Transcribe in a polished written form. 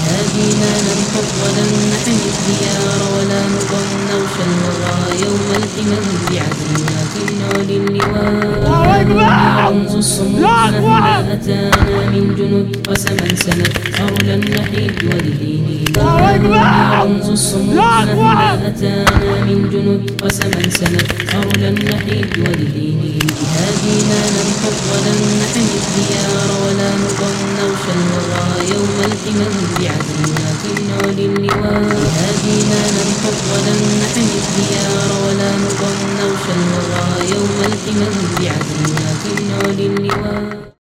بهادينا ننهض ولن نحمي الديار ولا نضم نغش الوغى يوم الحمم بعزيمات نعلي اللواء رمز الصمود مهما أتانا من جنود قسما سنفخر لن نحيد ولديننا رمز الصمود مهما أتانا من جنود قسما سنفخر لن نحيد ولديننا بهادينا ننهض ولن نحمي الديار ولا نضم نغش الوغى يوم الحمم بعزيمات نعلي اللواء بهادينا ننهض ولن نحمي الديار ولا نضم نغش الوغى يوم الحمم بعزيمات نعلي اللواء.